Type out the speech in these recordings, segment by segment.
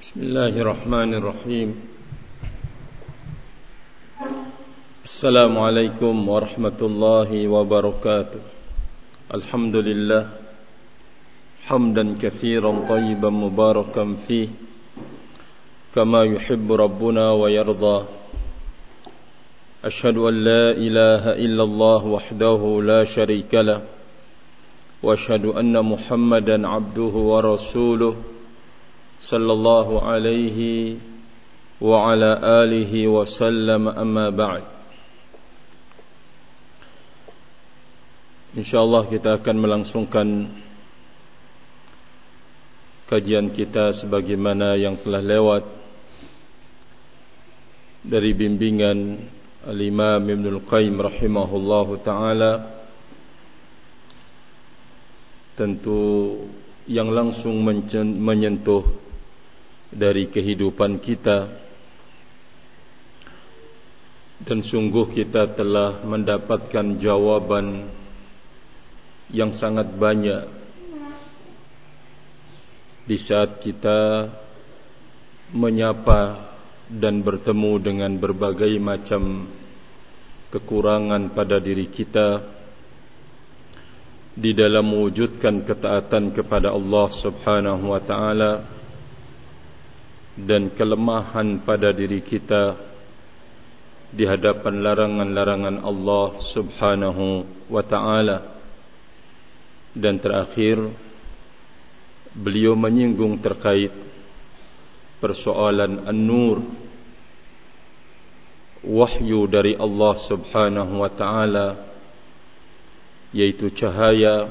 Bismillahirrahmanirrahim. Assalamualaikum warahmatullahi wabarakatuh. Alhamdulillah hamdan katsiran tayyiban mubarakan fih kama yuhibbu rabbuna wa yarda. Ashhadu an la ilaha illallah wahdahu la syarika lah wa ashhadu anna Muhammadan abduhu wa rasuluh sallallahu alaihi wa ala alihi wa sallam, amma ba'd. InsyaAllah kita akan melangsungkan kajian kita sebagaimana yang telah lewat dari bimbingan Al-Imam Ibnul Qayyim rahimahullahu ta'ala, tentu yang langsung menyentuh dari kehidupan kita, dan sungguh kita telah mendapatkan jawaban yang sangat banyak di saat kita menyapa dan bertemu dengan berbagai macam kekurangan pada diri kita di dalam mewujudkan ketaatan kepada Allah Subhanahu wa ta'ala, dan kelemahan pada diri kita di hadapan larangan-larangan Allah Subhanahu wa ta'ala. Dan terakhir, beliau menyinggung terkait persoalan An-Nur, wahyu dari Allah Subhanahu wa ta'ala, yaitu cahaya,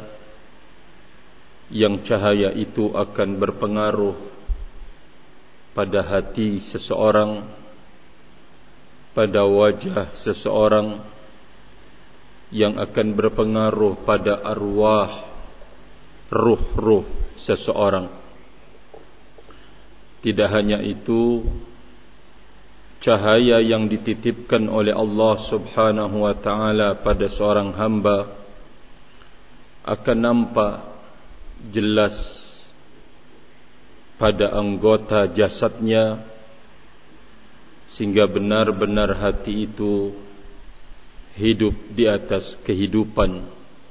yang cahaya itu akan berpengaruh pada hati seseorang, pada wajah seseorang, yang akan berpengaruh pada arwah, ruh-ruh seseorang. Tidak hanya itu, cahaya yang dititipkan oleh Allah Subhanahu wa ta'ala pada seorang hamba akan nampak jelas pada anggota jasadnya, sehingga benar-benar hati itu hidup di atas kehidupan.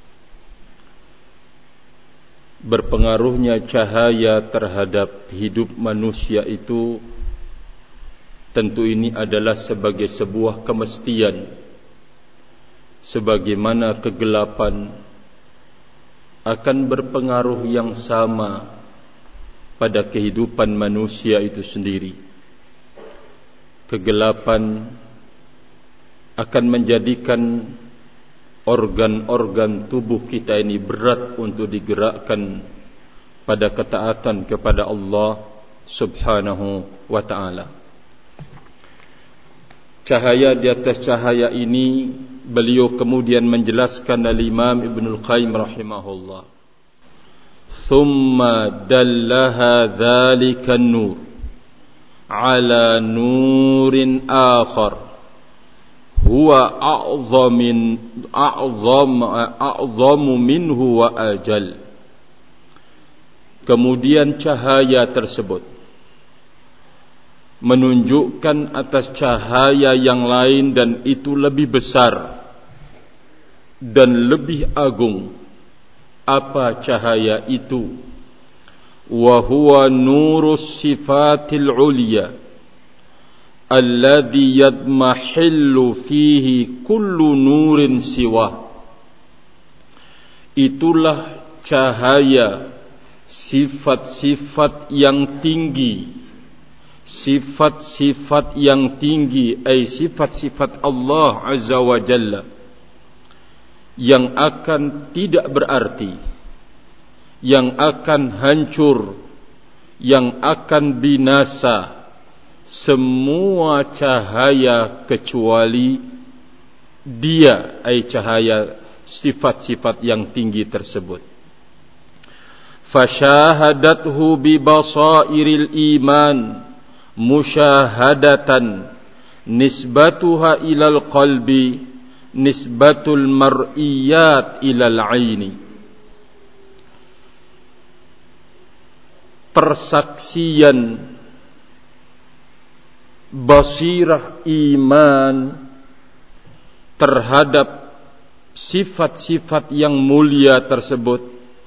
Berpengaruhnya cahaya terhadap hidup manusia itu, tentu ini adalah sebagai sebuah kemestian, sebagaimana kegelapan akan berpengaruh yang sama pada kehidupan manusia itu sendiri. Kegelapan akan menjadikan organ-organ tubuh kita ini berat untuk digerakkan pada ketaatan kepada Allah Subhanahu wa ta'ala. Cahaya di atas cahaya ini, beliau kemudian menjelaskan Al-Imam Ibnul Qayyim rahimahullah, thumma dallaha dhalika an-nur ala nurin akhar huwa a'zamu minhu wa ajal. Kemudian cahaya tersebut menunjukkan atas cahaya yang lain, dan itu lebih besar dan lebih agung. Apa cahaya itu? Wa huwa nurus sifatil ulya alladhi yadmahillu fihi kullu nurin siwa. Itulah cahaya sifat-sifat yang tinggi, sifat-sifat yang tinggi, ay sifat-sifat Allah Azza wa Jalla, yang akan tidak berarti, yang akan hancur, yang akan binasa semua cahaya kecuali dia, ay cahaya sifat-sifat yang tinggi tersebut. Fasyahadathu bi basairil iman musyahadatan nisbatuha ilal qalbi nisbatul mar'iyat ilal aini. Persaksian basirah iman terhadap sifat-sifat yang mulia tersebut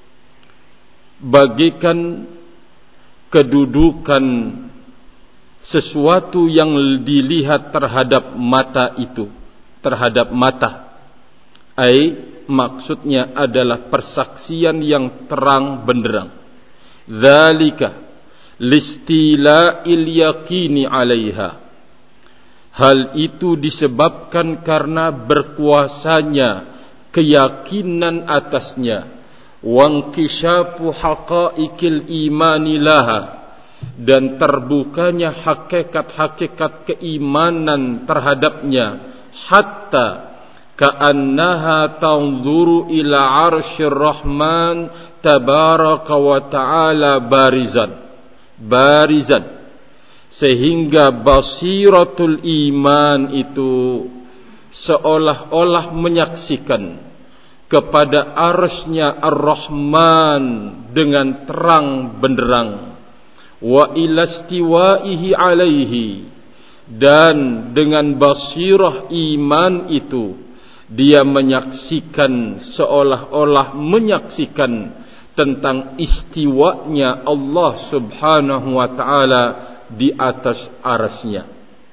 bagikan kedudukan sesuatu yang dilihat terhadap mata itu, terhadap mata. Maksudnya adalah persaksian yang terang benderang. Dzalika listila'il yaqini 'alaiha. Hal itu disebabkan karena berkuasanya keyakinan atasnya. Wankishafu haqa'iqil imani laha, dan terbukanya hakikat-hakikat keimanan terhadapnya, hatta ka'annaha tanzuru ila 'arsyir rahman tabaraka wa ta'ala barizan, sehingga basiratul iman itu seolah-olah menyaksikan kepada arsy-Nya Ar-Rahman dengan terang benderang, wa ilastiwaihi alaihi, dan dengan basirah iman itu dia menyaksikan, seolah-olah menyaksikan tentang istiwanya Allah subhanahu wa ta'ala di atas arsy-Nya.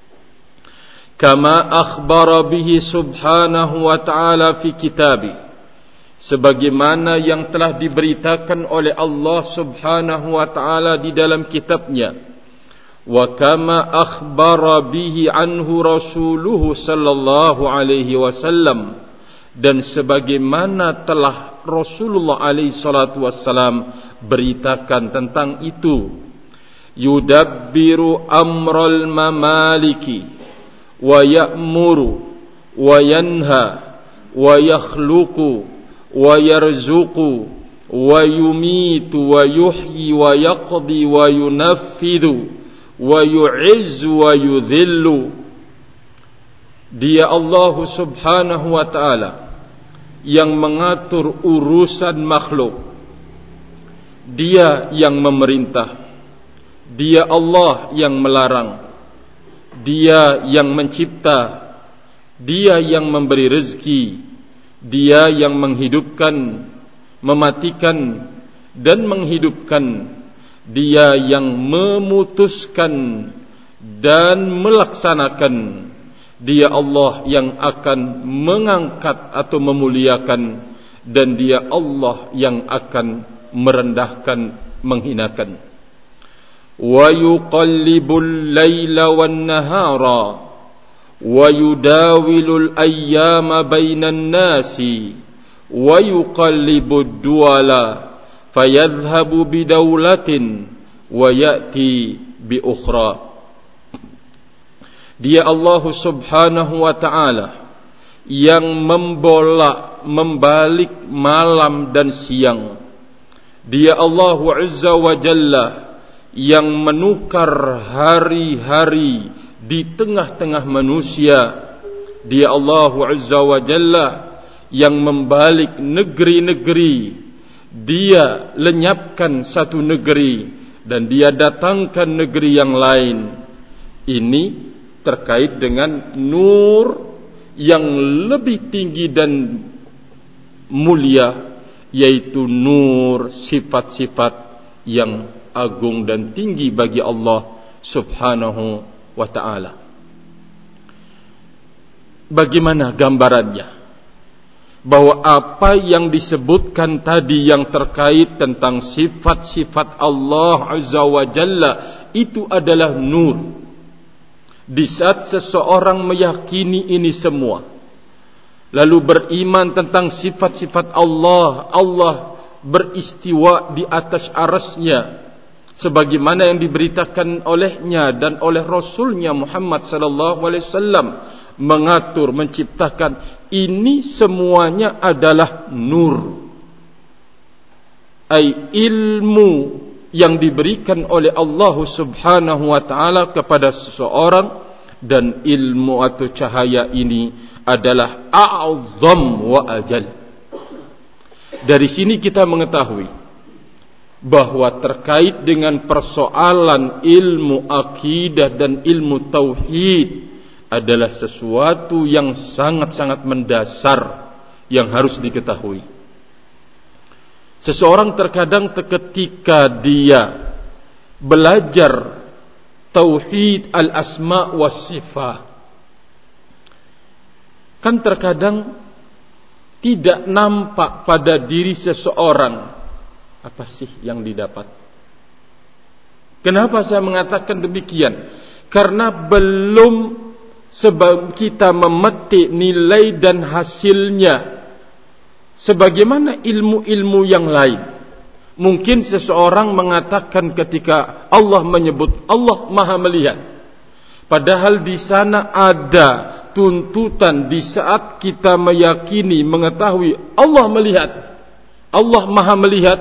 Kama akhbara bihi subhanahu wa ta'ala fi kitabih, sebagaimana yang telah diberitakan oleh Allah subhanahu wa ta'ala di dalam kitabnya. Wa kama akhbara bihi anhu rasuluhu sallallahu alaihi wasallam, dan sebagaimana telah Rasulullah alaihi salatu wassalam beritakan tentang itu. Yudabbiru amral mamaliki wa ya'muru wa yanha wa yakhluqu wa yarzuqu wa yumitu wa yuhyi wa yaqdi wa yunaffidu wa yu'izzu wa yudhillu. Dia Allah subhanahu wa ta'ala yang mengatur urusan makhluk. Dia yang memerintah. Dia Allah yang melarang. Dia yang mencipta. Dia yang memberi rezeki. Dia yang menghidupkan, mematikan dan menghidupkan. Dia yang memutuskan dan melaksanakan. Dia Allah yang akan mengangkat atau memuliakan, dan Dia Allah yang akan merendahkan, menghinakan. Wa yuqallibul laila wan nahara wa yudawilul ayyama bainan nasi wa yuqallibud duwala fayadhhabu bidawlatin wa ya'ti bi ukhra. Dia Allah subhanahu wa ta'ala yang membalik malam dan siang. Dia Allah azza wa jalla yang menukar hari-hari di tengah-tengah manusia. Dia Allah azza wa jalla yang membalik negeri-negeri. Dia lenyapkan satu negeri dan Dia datangkan negeri yang lain. Ini terkait dengan nur yang lebih tinggi dan mulia, yaitu nur sifat-sifat yang agung dan tinggi bagi Allah subhanahu wa ta'ala. Bagaimana gambarannya? Bahwa apa yang disebutkan tadi yang terkait tentang sifat-sifat Allah azza wa jalla itu adalah nur. Di saat seseorang meyakini ini semua, lalu beriman tentang sifat-sifat Allah, Allah beristiwa di atas arsy-Nya sebagaimana yang diberitakan olehnya dan oleh Rasulnya Muhammad sallallahu alaihi wasallam, mengatur, menciptakan, ini semuanya adalah nur, ilmu yang diberikan oleh Allah subhanahu wa ta'ala kepada seseorang. Dan ilmu atau cahaya ini adalah a'zam wa ajal. Dari sini kita mengetahui bahwa terkait dengan persoalan ilmu akidah dan ilmu tauhid adalah sesuatu yang sangat-sangat mendasar yang harus diketahui. Seseorang terkadang ketika dia belajar tauhid al-asma was sifat, kan terkadang tidak nampak pada diri seseorang apa sih yang didapat. Kenapa saya mengatakan demikian? Karena belum sebab kita memetik nilai dan hasilnya sebagaimana ilmu-ilmu yang lain. Mungkin seseorang mengatakan ketika Allah menyebut Allah Maha melihat, padahal di sana ada tuntutan di saat kita meyakini, mengetahui Allah melihat, Allah Maha melihat.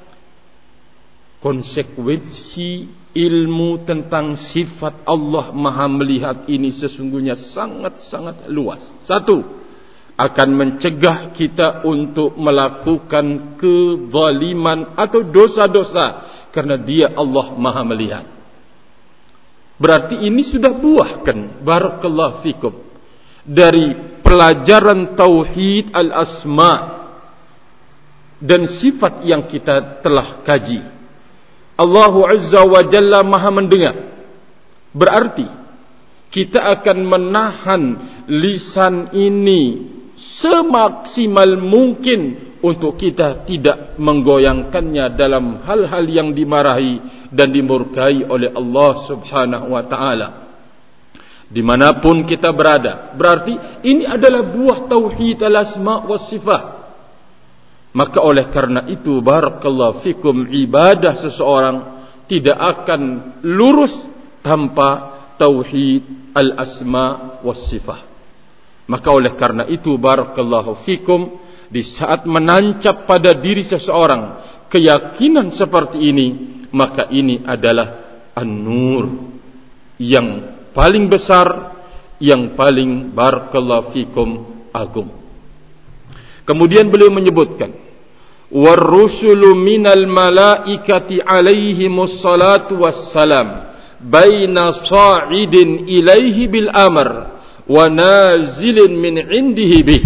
Konsekuensi ilmu tentang sifat Allah Maha melihat ini sesungguhnya sangat-sangat luas. Satu, akan mencegah kita untuk melakukan kezaliman atau dosa-dosa karena Dia Allah Maha melihat. Berarti ini sudah buahkan, barakallahu fikum, dari pelajaran tauhid al-asma dan sifat yang kita telah kaji. Allah Azza wa Jalla Maha mendengar. Berarti kita akan menahan lisan ini semaksimal mungkin untuk kita tidak menggoyangkannya dalam hal-hal yang dimarahi dan dimurkai oleh Allah Subhanahu wa ta'ala. Dimanapun kita berada, berarti ini adalah buah tauhid al-asma was sifat. Maka oleh karena itu, barakallahu fikum, ibadah seseorang tidak akan lurus tanpa tauhid al-asma was sifat. Maka oleh karena itu, barakallahu fikum, di saat menancap pada diri seseorang keyakinan seperti ini, maka ini adalah an-nur yang paling besar, yang paling, barakallahu fikum, agung. Kemudian beliau menyebutkan, warrusulu minal malaikati alaihimus salatu wassalam baina sa'idin ilaihi bil amr wa nazilin min indihi bih.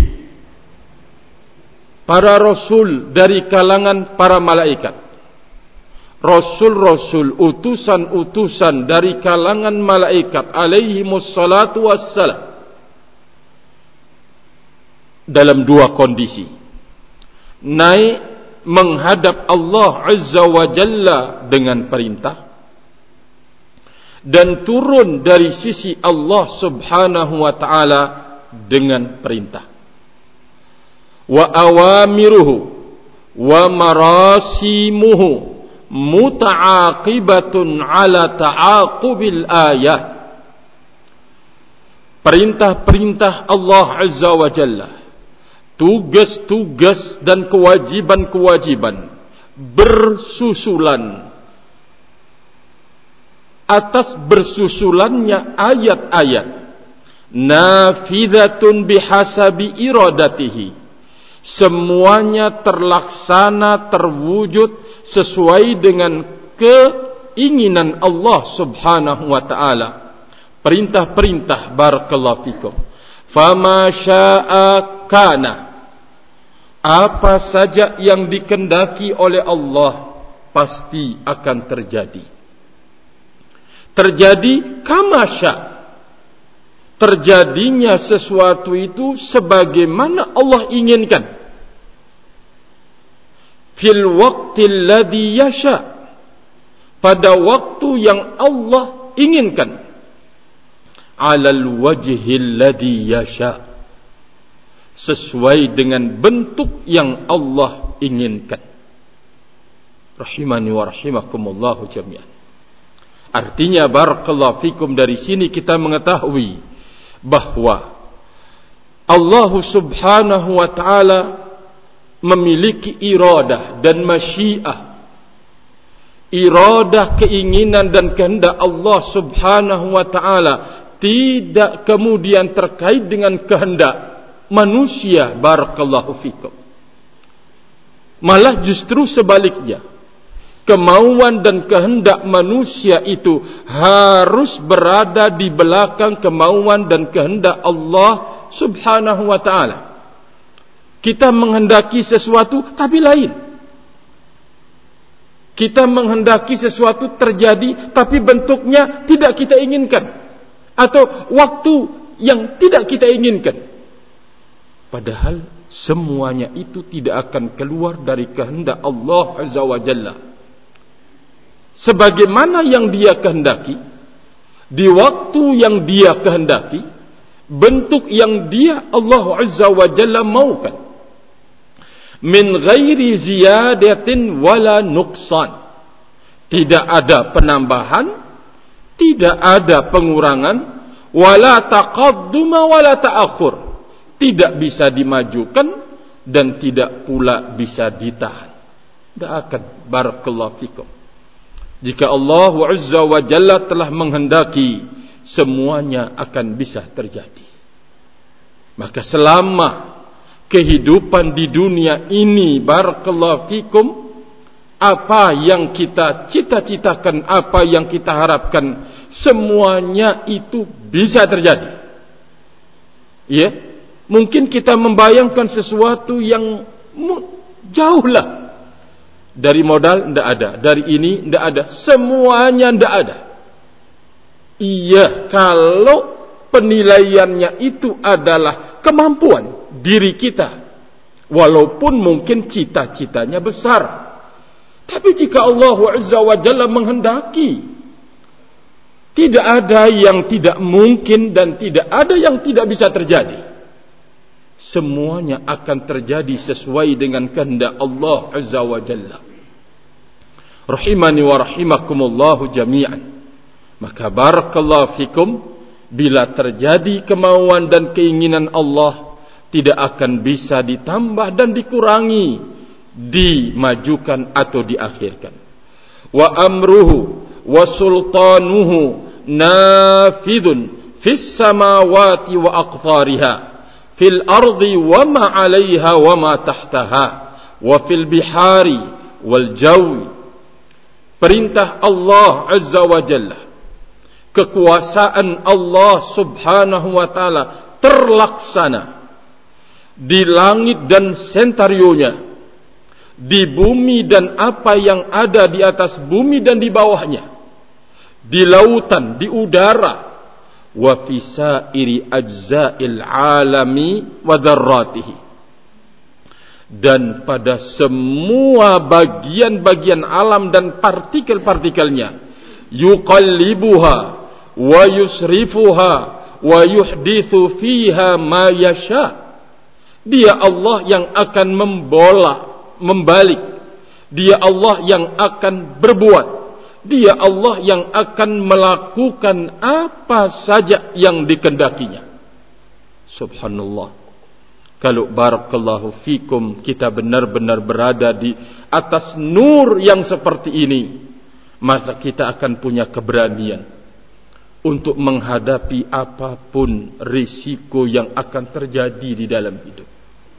Para rasul dari kalangan para malaikat, rasul-rasul, utusan-utusan dari kalangan malaikat alaihimus salatu wassalam, dalam dua kondisi. Naik menghadap Allah Azza wa Jalla dengan perintah, dan turun dari sisi Allah Subhanahu wa ta'ala dengan perintah. Wa awamiruhu wa marasimuhu muta'aqibatun ala ta'aqubil ayah. Perintah-perintah Allah Azza wa Jalla, tugas-tugas dan kewajiban-kewajiban bersusulan atas bersusulannya ayat-ayat, nafidatun bihasabi iradatihi, semuanya terlaksana, terwujud sesuai dengan keinginan Allah Subhanahu wa ta'ala. Perintah-perintah, barakallahu fikum, fama syaa kana, apa saja yang dikehendaki oleh Allah pasti akan terjadi. Terjadi kama syaa, terjadinya sesuatu itu sebagaimana Allah inginkan. Fil waqtil ladzi yasha, pada waktu yang Allah inginkan. Alal wajhil ladzi yasha, sesuai dengan bentuk yang Allah inginkan. Rahimani wa rahimakumullahu jami'an. Artinya, barakallahu fikum, dari sini kita mengetahui bahwa Allah Subhanahu wa ta'ala memiliki iradah dan masyiah. Iradah, keinginan dan kehendak Allah Subhanahu wa ta'ala tidak kemudian terkait dengan kehendak manusia, barakallahu fikum. Malah justru sebaliknya, kemauan dan kehendak manusia itu harus berada di belakang kemauan dan kehendak Allah Subhanahu wa ta'ala. Kita menghendaki sesuatu tapi lain. Kita menghendaki sesuatu terjadi tapi bentuknya tidak kita inginkan, atau waktu yang tidak kita inginkan. Padahal semuanya itu tidak akan keluar dari kehendak Allah Azza wa Jalla. Sebagaimana yang Dia kehendaki, di waktu yang Dia kehendaki, bentuk yang Dia Allah Azza wa Jalla maukan. Min ghairi ziyadatin wala nuqsan. Tidak ada penambahan, tidak ada pengurangan, wala taqadduma wala ta'akhur. Tidak bisa dimajukan dan tidak pula bisa ditahan. Tidak akan. Barakallahu fikum. Jika Allah Azza wa Jalla telah menghendaki, semuanya akan bisa terjadi. Maka selama kehidupan di dunia ini, barakallahu fikum, apa yang kita cita-citakan, apa yang kita harapkan, semuanya itu bisa terjadi. Ya, mungkin kita membayangkan sesuatu yang jauhlah dari modal, tidak ada, dari ini tidak ada, semuanya tidak ada. Iya, kalau penilaiannya itu adalah kemampuan diri kita, walaupun mungkin cita-citanya besar. Tapi jika Allah Azza wa Jalla menghendaki, tidak ada yang tidak mungkin dan tidak ada yang tidak bisa terjadi. Semuanya akan terjadi sesuai dengan kehendak Allah Azza wa Jalla. Rahimani wa rahimakumullahu jami'an. Maka barakallahu fikum, bila terjadi kemauan dan keinginan Allah, tidak akan bisa ditambah dan dikurangi, dimajukan atau diakhirkan. Wa amruhu wa sultanuhu nafidun fis samawati wa aqtariha, fil ardi wa ma 'alaiha wa ma tahtaha, wa fil bihari wal jawi. Perintah Allah Azza wa Jalla, kekuasaan Allah Subhanahu wa ta'ala terlaksana di langit dan sentarionya, di bumi dan apa yang ada di atas bumi dan di bawahnya, di lautan, di udara, wa fi sairi ajza'il alami wa dzarratihi, dan pada semua bagian-bagian alam dan partikel-partikelnya, yuqallibuha wa yusrifuha wa yuhdithu fiha ma yasha. Dia Allah yang akan membalik. Dia Allah yang akan berbuat. Dia Allah yang akan melakukan apa saja yang dikehendakinya. Subhanallah. Kalau barakallahu fikum, kita benar-benar berada di atas nur yang seperti ini, maka kita akan punya keberanian untuk menghadapi apapun risiko yang akan terjadi di dalam hidup.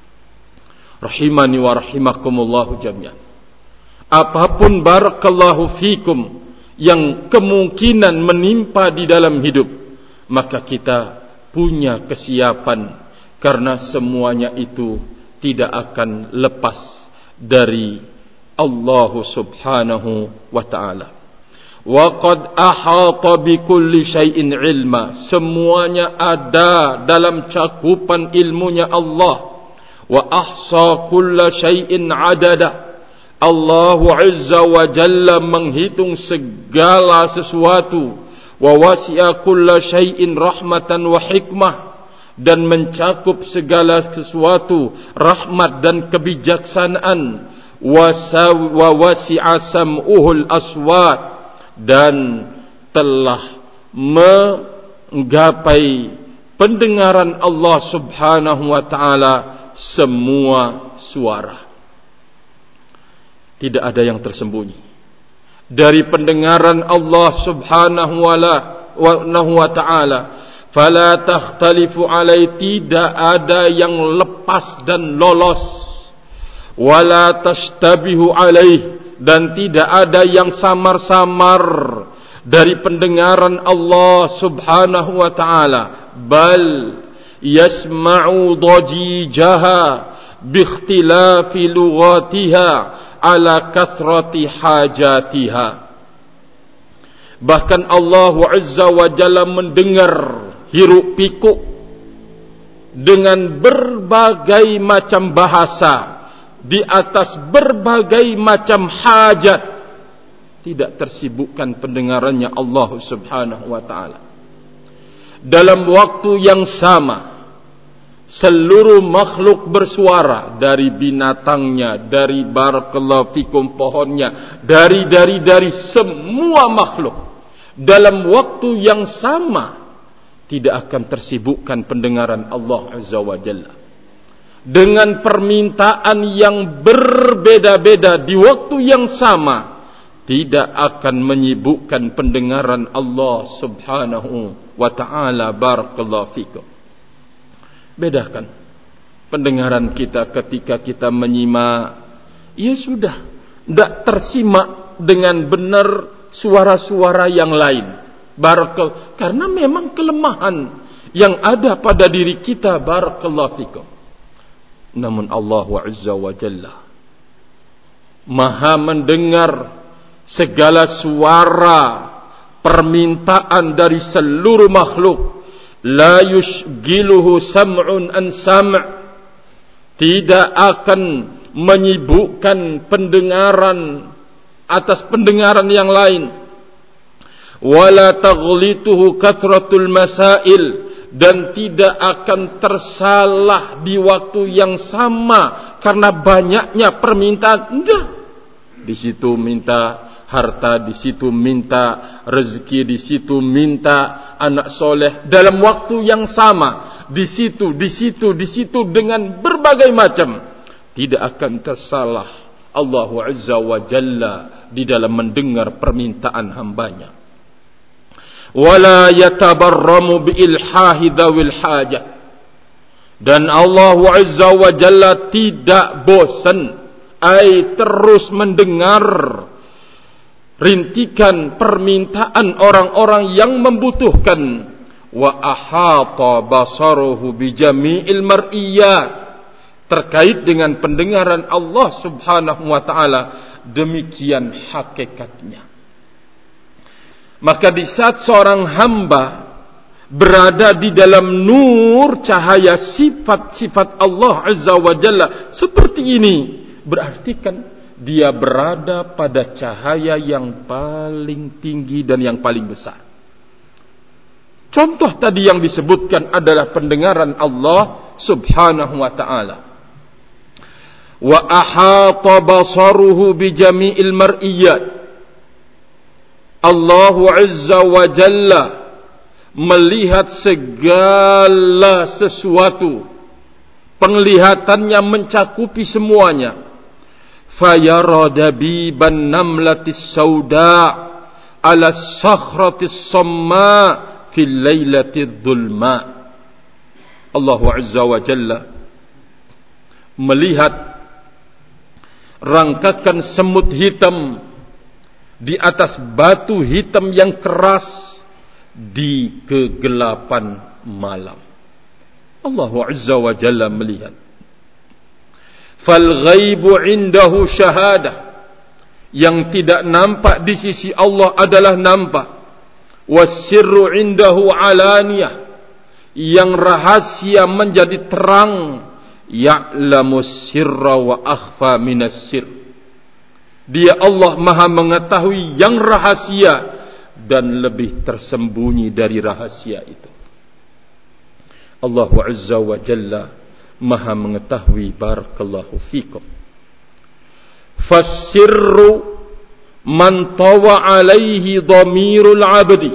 Rahimani wa rahimakumullahu jami'an. Apapun barakallahu fikum yang kemungkinan menimpa di dalam hidup, maka kita punya kesiapan, karena semuanya itu tidak akan lepas dari Allah Subhanahu wa ta'ala. Wa qad ahata bi kulli syai'in ilma. Semuanya ada dalam cakupan ilmunya Allah. Wa ahsa kulla syai'in adada. Allah Azza wa Jalla menghitung segala sesuatu. Wa wasi'a kulla syai'in rahmatan wa hikmah, dan mencakup segala sesuatu rahmat dan kebijaksanaan. Wa wasi'a sam'uhul aswat, dan telah menggapai pendengaran Allah Subhanahu wa ta'ala semua suara. Tidak ada yang tersembunyi dari pendengaran Allah Subhanahu wa ta'ala. Fala takhtalifu alai, tidak ada yang lepas dan lolos. Wala tashtabihu alaih, dan tidak ada yang samar-samar dari pendengaran Allah Subhanahu wa ta'ala. Bal yasma'u dhajijaha biikhtilafi lughatiha ala kathrati hajatiha. Bahkan Allah Azza wa Jalla mendengar hiruk pikuk dengan berbagai macam bahasa di atas berbagai macam hajat. Tidak tersibukkan pendengarannya Allah Subhanahu wa ta'ala. Dalam waktu yang sama, seluruh makhluk bersuara, dari binatangnya, dari barakallahu fikum pohonnya, dari semua makhluk, dalam waktu yang sama tidak akan tersibukkan pendengaran Allah Azza wa Jalla dengan permintaan yang berbeda-beda di waktu yang sama. Tidak akan menyibukkan pendengaran Allah Subhanahu wa ta'ala. Barakallahu fikum. Bedakan pendengaran kita ketika kita menyimak, ya sudah, tidak tersimak dengan benar suara-suara yang lain. Barakallahu, karena memang kelemahan yang ada pada diri kita. Barakallahu fikum. Namun Allah Azza wa Jalla Maha mendengar segala suara permintaan dari seluruh makhluk. La yushgiluhu sam'un an sam', tidak akan menyibukkan pendengaran atas pendengaran yang lain. Wala taghlituhu kathratul masail, dan tidak akan tersalah di waktu yang sama karena banyaknya permintaan. Enggak, di situ minta harta, di situ minta rezeki, di situ minta anak soleh dalam waktu yang sama, di situ dengan berbagai macam. Tidak akan tersalah Allah Azza wa Jalla di dalam mendengar permintaan hambanya. Wala yatabarramu bi ilhahi dhawil hajah, dan Allah Azza wa Jalla tidak bosan, terus mendengar rintikan permintaan orang-orang yang membutuhkan. Wa ahata basaruhu bi jami'il mar'iyat, terkait dengan pendengaran Allah Subhanahu wa ta'ala, demikian hakikatnya. Maka di saat seorang hamba berada di dalam nur cahaya sifat-sifat Allah Azza wa Jalla seperti ini, berarti kan dia berada pada cahaya yang paling tinggi dan yang paling besar. Contoh tadi yang disebutkan adalah pendengaran Allah Subhanahu wa ta'ala. Wa ahata basaruhu bi jami'il mar'iyat, Allah Azza wa Jalla melihat segala sesuatu, penglihatannya mencakupi semuanya. Fayara dabiban namlatis sauda ala sakhratis samma fil lailatid dhulma. Allah Azza wa Jalla melihat rangkakan semut hitam di atas batu hitam yang keras di kegelapan malam. Allah Azza wa Jalla melihat. Fal ghaibu indahu syahadah, yang tidak nampak di sisi Allah adalah nampak. Wassirru indahu alaniyah, yang rahasia menjadi terang. Ya'lamu sirra wa akhfa minas sir, Dia Allah Maha mengetahui yang rahasia dan lebih tersembunyi dari rahasia itu. Allah Azza wa Jalla Maha mengetahui. Barakallahu fikum. Fassirru man tawa alaihi dhamirul abdi,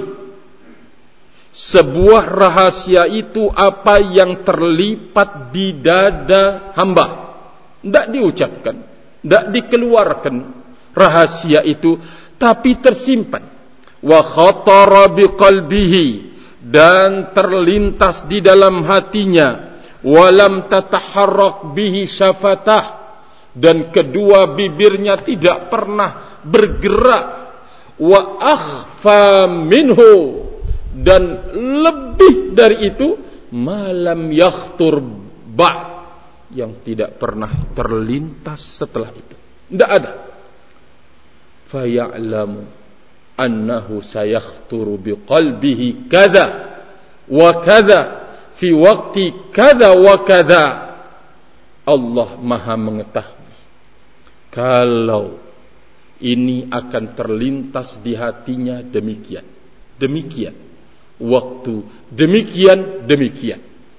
sebuah rahasia itu apa yang terlipat di dada hamba, tidak diucapkan, tidak dikeluarkan rahasia itu, tapi tersimpan. Wa khatara biqalbihi, dan terlintas di dalam hatinya. Walam tataharrak bihi syafatah, dan kedua bibirnya tidak pernah bergerak, wa akhfa minhu, dan lebih dari itu, malam yakhtur ba', yang tidak pernah terlintas setelah itu. Tidak ada. Faya'lamu annahu sayakhturu biqalbihi kadza wa kadza fi waqti kadza wa kadza. Allah Maha mengetahui kalau ini akan terlintas di hatinya demikian, demikian, waktu demikian, demikian.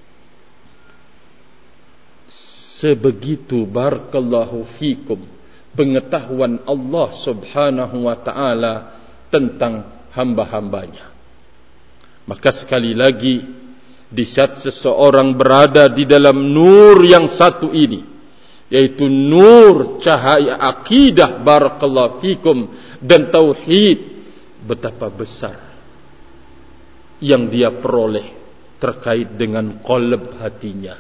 Sebegitu barakallahu fikum pengetahuan Allah subhanahu wa ta'ala tentang hamba-hambanya. Maka sekali lagi, di saat seseorang berada di dalam nur yang satu ini, yaitu nur cahaya akidah barakallahu fikum dan tauhid, betapa besar yang dia peroleh terkait dengan qalb hatinya.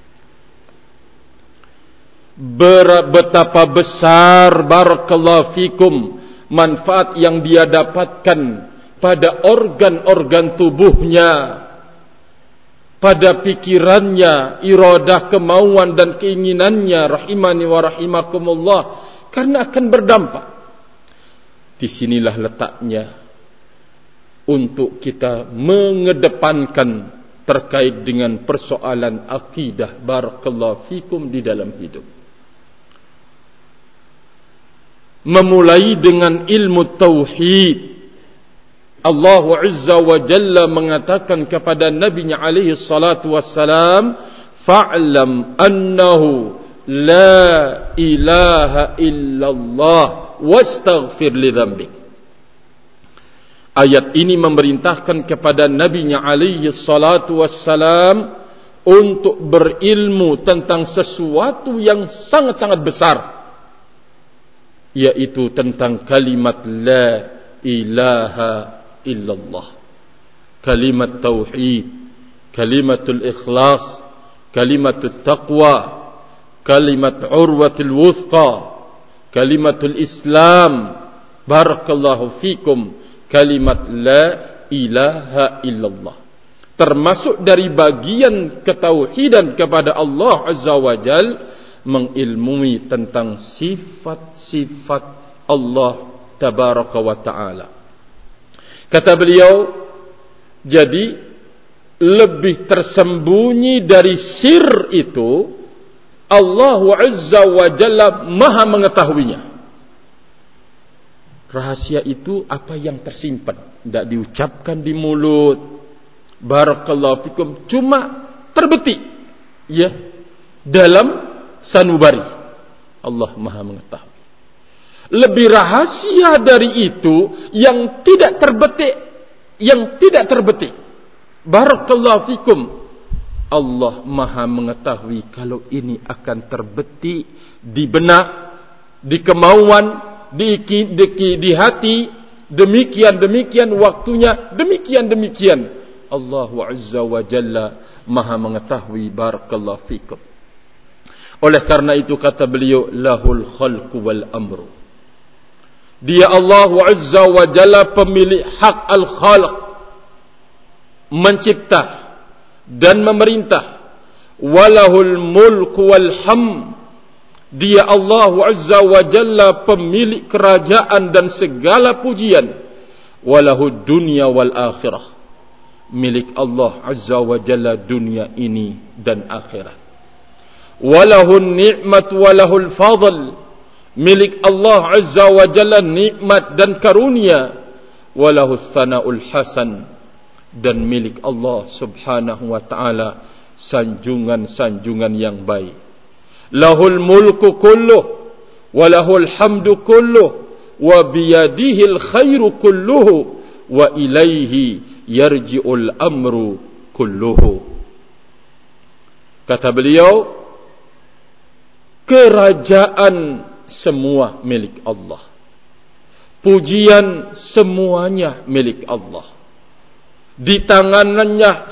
Betapa besar barakallahu fikum manfaat yang dia dapatkan pada organ-organ tubuhnya, pada pikirannya, iradah, kemauan dan keinginannya, rahimani wa rahimakumullah, karena akan berdampak. Disinilah letaknya untuk kita mengedepankan terkait dengan persoalan akidah barakallahu fikum di dalam hidup. Memulai dengan ilmu tauhid. Allah Azza wa Jalla mengatakan kepada Nabi-Nya alaihi salatu wassalam, fa'lam annahu la ilaha illallah wastaghfir li dhanbik. Ayat ini memerintahkan kepada Nabi-Nya alaihi salatu wassalam untuk berilmu tentang sesuatu yang sangat-sangat besar, yaitu tentang kalimat la ilaha illallah, kalimat tauhid, kalimatul ikhlas, kalimatul taqwa, kalimat urwatul wuthqa, kalimatul islam, barakallahu fikum, kalimat la ilaha illallah. Termasuk dari bagian ketauhidan kepada Allah Azza wa Jal, mengilmui tentang sifat-sifat Allah Tabaraka wa Ta'ala. Kata beliau, jadi lebih tersembunyi dari sir itu, Allah Azza wa Jalla Maha mengetahuinya. Rahasia itu apa yang tersimpan, tidak diucapkan di mulut, barakallahu fikum, cuma terbetik ya dalam sanubari. Allah Maha mengetahui. Lebih rahasia dari itu yang tidak terbetik, yang tidak terbetik. Barakallahu fikum. Allah Maha mengetahui kalau ini akan terbetik di benak, di kemauan, di hati, demikian waktunya, demikian. Allah Azza wa Jalla Maha mengetahui. Barakallahu fikum. Oleh karena itu kata beliau, lahul khalqu wal amru. Dia Allah Azza wa Jalla pemilik hak al-khalq, mencipta dan memerintah. Walahul mulku wal ham. Dia Allah Azza wa Jalla pemilik kerajaan dan segala pujian. Walahud dunya wal akhirah. Milik Allah Azza wa Jalla dunia ini dan akhirat. Walahun ni'mat walahul fadl. Milik Allah Azza wa Jalla nikmat dan karunia. Walahul thana'ul hasan. Dan milik Allah subhanahu wa ta'ala sanjungan-sanjungan yang baik. Lahul mulku kulluh walahul hamdu kulluh wa biyadihil khairu kulluhu wa ilaihi yarji'ul amru kulluhu. Kata beliau, kerajaan semua milik Allah, pujian semuanya milik Allah, di tangannya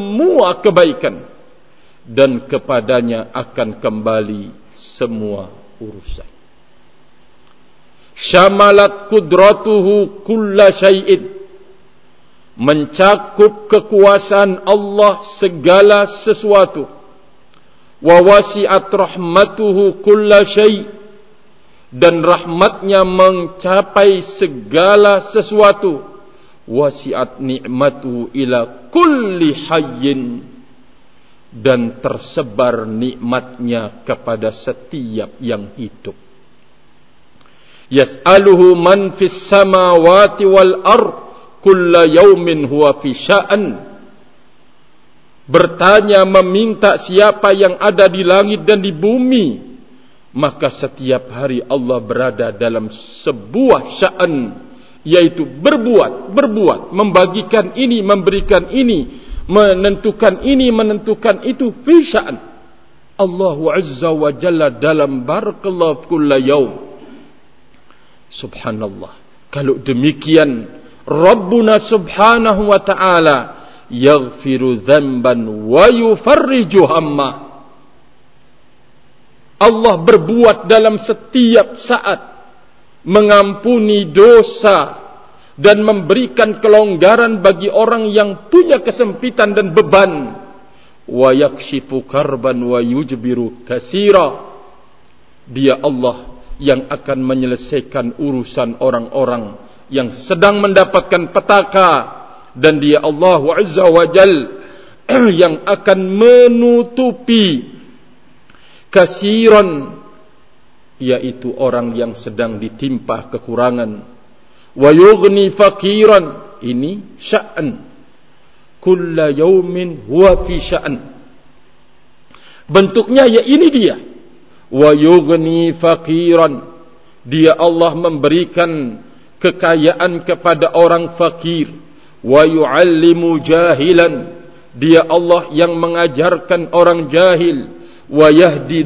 semua kebaikan, dan kepadanya akan kembali semua urusan. Syamalat qudratuhu kulla syai'in, mencakup kekuasaan Allah segala sesuatu. Wa wasi'at rahmatuhu kulla syai', dan rahmatnya mencapai segala sesuatu. Wasi'at ni'matuhu ila kulli hayyin, dan tersebar nikmatnya kepada setiap yang hidup. Yas'aluhu man fis samawati wal ard kulla yaumin huwa fi sya'an. Bertanya, meminta siapa yang ada di langit dan di bumi, maka setiap hari Allah berada dalam sebuah sya'an, yaitu berbuat, membagikan ini, memberikan ini, menentukan ini, menentukan itu, fi sya'an. Allah Azza wa Jalla dalam barakallahu kulla yaum. Subhanallah. Kalau demikian, Rabbuna subhanahu wa ta'ala yaghfiru dzamban wa yufarriju hamma. Allah berbuat dalam setiap saat, mengampuni dosa dan memberikan kelonggaran bagi orang yang punya kesempitan dan beban. Wa yakshifu karban wa yujbiru katsira. Dia Allah yang akan menyelesaikan urusan orang-orang yang sedang mendapatkan petaka, dan dia Allah Azza wa Jal yang akan menutupi kasiran, yaitu orang yang sedang ditimpa kekurangan. Wa yughni fakiran, ini sya'an. Kulla yaumin huwa fi sya'an. Bentuknya ya ini dia. Wa yughni fakiran, dia Allah memberikan kekayaan kepada orang fakir. Wa yu'allimu jahilan, dia Allah yang mengajarkan orang jahil. Wa yahdi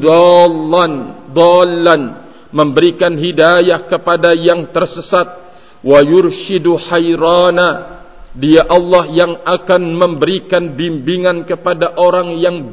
dallan, memberikan hidayah kepada yang tersesat. Wa yurshidu hayrana, dia Allah yang akan memberikan bimbingan kepada orang yang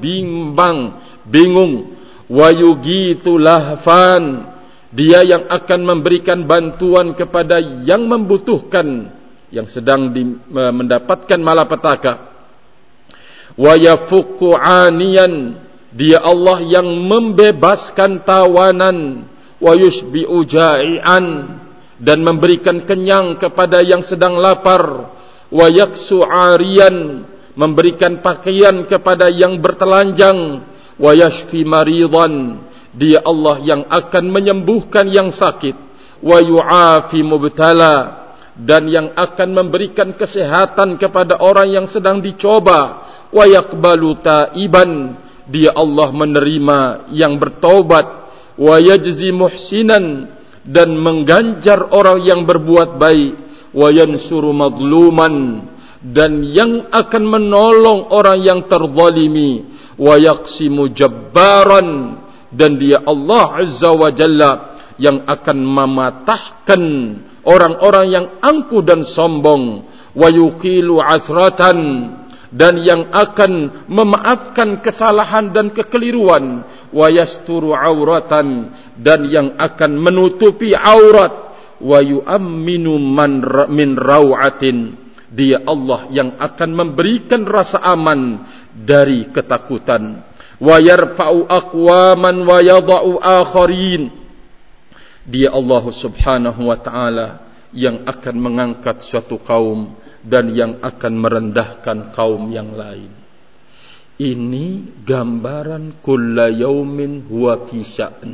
bingung. Wa yughithu lahfan, dia yang akan memberikan bantuan kepada yang membutuhkan, yang sedang mendapatkan malapetaka. Wa yafukku aniyan, dia Allah yang membebaskan tawanan. Wa yushbi'u ja'ian, dan memberikan kenyang kepada yang sedang lapar. Wa yaksu ariyan, memberikan pakaian kepada yang bertelanjang. Wa yashfi maridan, dia Allah yang akan menyembuhkan yang sakit. Wa yu'afi mubtala, dan yang akan memberikan kesehatan kepada orang yang sedang dicoba. Wa yaqbalu taiban, dia Allah menerima yang bertaubat. Wa yajzi muhsinan, dan mengganjar orang yang berbuat baik. Wa yansuru madluman, dan yang akan menolong orang yang terzalimi. Wa yaqsimu jabbaran, dan dia Allah Azza wa Jalla yang akan mematahkan orang-orang yang angkuh dan sombong. Wa yuqilu athratan, dan yang akan memaafkan kesalahan dan kekeliruan. Wa yasturu auratan, dan yang akan menutupi aurat. Wa yu'amminu min rawatin, dia Allah yang akan memberikan rasa aman dari ketakutan. Wa yarfa'u aqwaman wa yadha'u akharin, dia Allah subhanahu wa ta'ala yang akan mengangkat suatu kaum dan yang akan merendahkan kaum yang lain. Ini gambaran kulla yaumin huwa fi sya'an.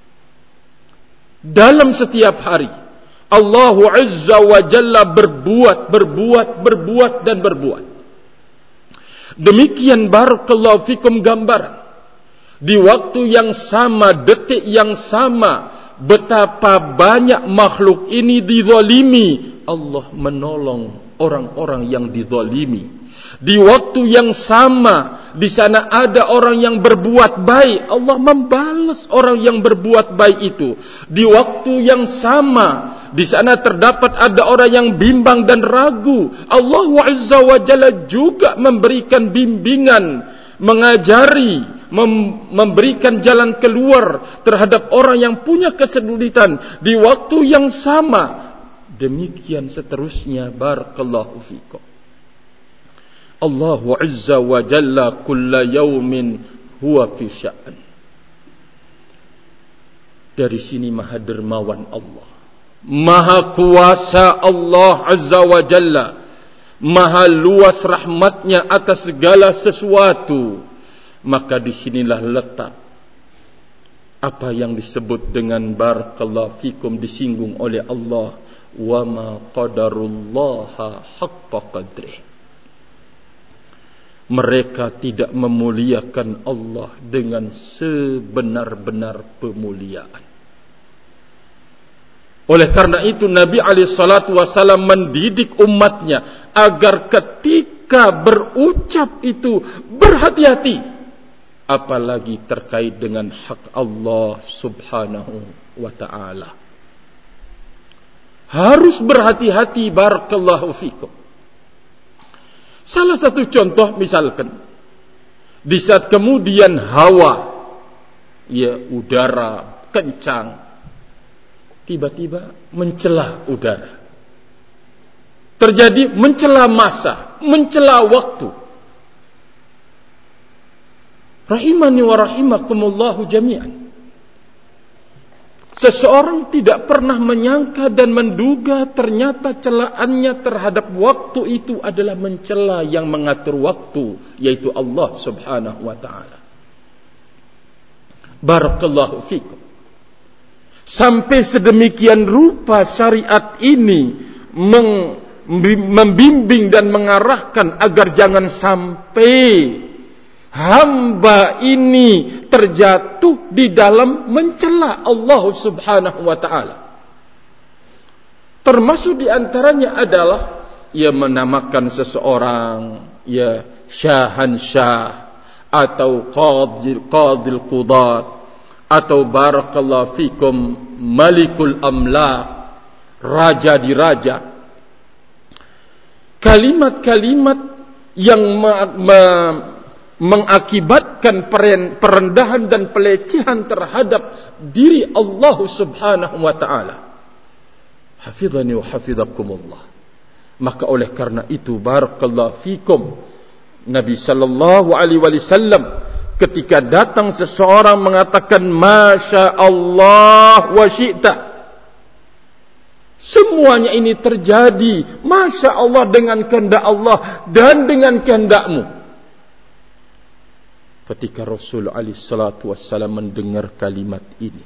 Dalam setiap hari Allah Azza wa Jalla berbuat dan berbuat. Demikian barakallahu fikum gambaran. Di waktu yang sama, detik yang sama, betapa banyak makhluk ini dizalimi, Allah menolong orang-orang yang dizalimi. Di waktu yang sama, di sana ada orang yang berbuat baik, Allah membalas orang yang berbuat baik itu. Di waktu yang sama, di sana terdapat ada orang yang bimbang dan ragu, Allah Azza wa Jalla juga memberikan bimbingan, mengajari, memberikan jalan keluar terhadap orang yang punya kesulitan di waktu yang sama. Demikian seterusnya. Barakallahu fikum. Allah Azza wa Jalla kulla yaumin huwa fi sya'an. Dari sini maha dermawan Allah, maha kuasa Allah Azza wa Jalla, maha luas rahmatnya atas segala sesuatu. Maka disinilah letak apa yang disebut dengan barakallahu fikum disinggung oleh Allah, wa ma qadarullaha haqqa qadrih. Mereka tidak memuliakan Allah dengan sebenar-benar pemuliaan. Oleh karena itu Nabi SAW mendidik umatnya agar ketika berucap itu berhati-hati, apalagi terkait dengan hak Allah Subhanahu wa ta'ala. Harus berhati-hati. Barakallahu fikum. Salah satu contoh misalkan, di saat kemudian hawa, udara kencang, tiba-tiba mencela udara. Terjadi mencela masa, mencela waktu. Rahimani wa rahimakumullahu jami'an. Seseorang tidak pernah menyangka dan menduga ternyata celaannya terhadap waktu itu adalah mencela yang mengatur waktu, yaitu Allah Subhanahu wa ta'ala. Barakallahu fikum. Sampai sedemikian rupa syariat ini membimbing dan mengarahkan agar jangan sampai hamba ini terjatuh di dalam mencela Allah Subhanahu wa ta'ala. Termasuk di antaranya adalah menamakan seseorang syahansyah atau qadil qudat atau barakallahu fikum malikul amlak, raja di raja. Kalimat-kalimat yang mengakibatkan perendahan dan pelecehan terhadap diri Allah Subhanahu wa ta'ala. Hafizani wa hafizakumullah. Maka oleh karena itu barakallahu fikum, Nabi sallallahu alaihi wasallam ketika datang seseorang mengatakan masya Allah wa syi'ta, semuanya ini terjadi masya Allah dengan kehendak Allah dan dengan kehendakmu. Ketika Rasul alaihi salatu wassalam mendengar kalimat ini,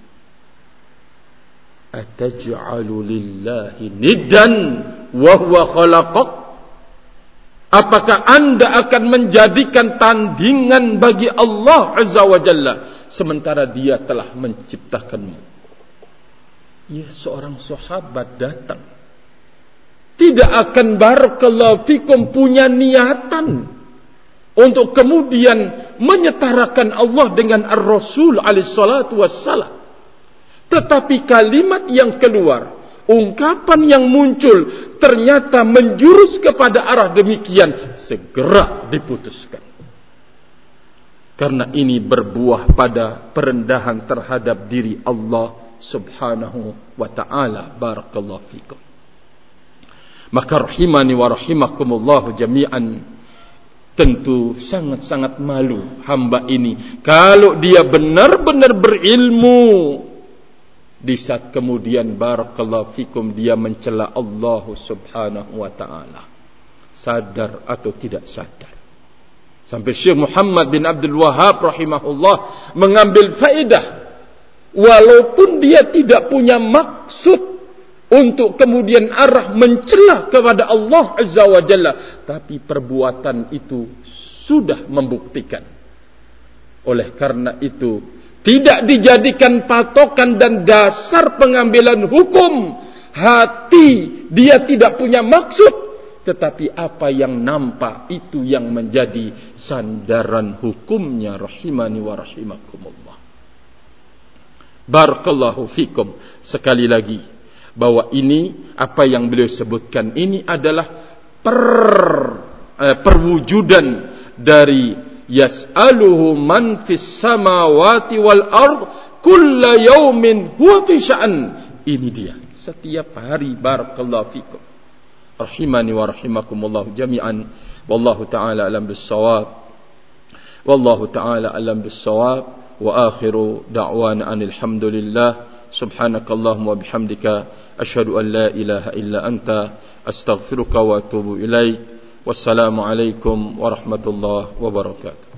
ataj'alu lillahi niddan wa huwa khalaqak? Apakah anda akan menjadikan tandingan bagi Allah Azza wa Jalla sementara dia telah menciptakanmu? Seorang sahabat datang, tidak akan barakallahu fikum punya niatan untuk kemudian menyetarakan Allah dengan Ar-Rasul alaihi salatu wassalam. Tetapi kalimat yang keluar, ungkapan yang muncul ternyata menjurus kepada arah demikian, segera diputuskan. Karena ini berbuah pada perendahan terhadap diri Allah Subhanahu wa ta'ala. Barakallahu fikum. Maka rahimani wa rahimakumullahu jami'an, tentu sangat-sangat malu hamba ini kalau dia benar-benar berilmu, di saat kemudian barakallahu fikum dia mencela Allah Subhanahu wa ta'ala, sadar atau tidak sadar. Sampai Syekh Muhammad bin Abdul Wahhab rahimahullah mengambil faedah, walaupun dia tidak punya maksud untuk kemudian arah mencela kepada Allah Azza wa Jalla, tapi perbuatan itu sudah membuktikan. Oleh karena itu tidak dijadikan patokan dan dasar pengambilan hukum. Hati dia tidak punya maksud, tetapi apa yang nampak itu yang menjadi sandaran hukumnya. Rahimani wa rahimakumullah. Barakallahu fikum. Sekali lagi, bahwa ini apa yang beliau sebutkan ini adalah perwujudan dari yas'aluhu man fis samawati wal ard kulla yawmin huwa fi sya'n. Ini dia setiap hari. Barakallahu fikum rahimani wa rahimakumullah jami'an. Wallahu ta'ala alam bis-shawab. Wallahu ta'ala alam bis-shawab. Wa akhiru da'wana anil hamdulillah. Subhanakallahumma wa bihamdika asyhadu an la ilaha illa anta astaghfiruka wa atubu ilaik. Wassalamu alaikum warahmatullahi wabarakatuh.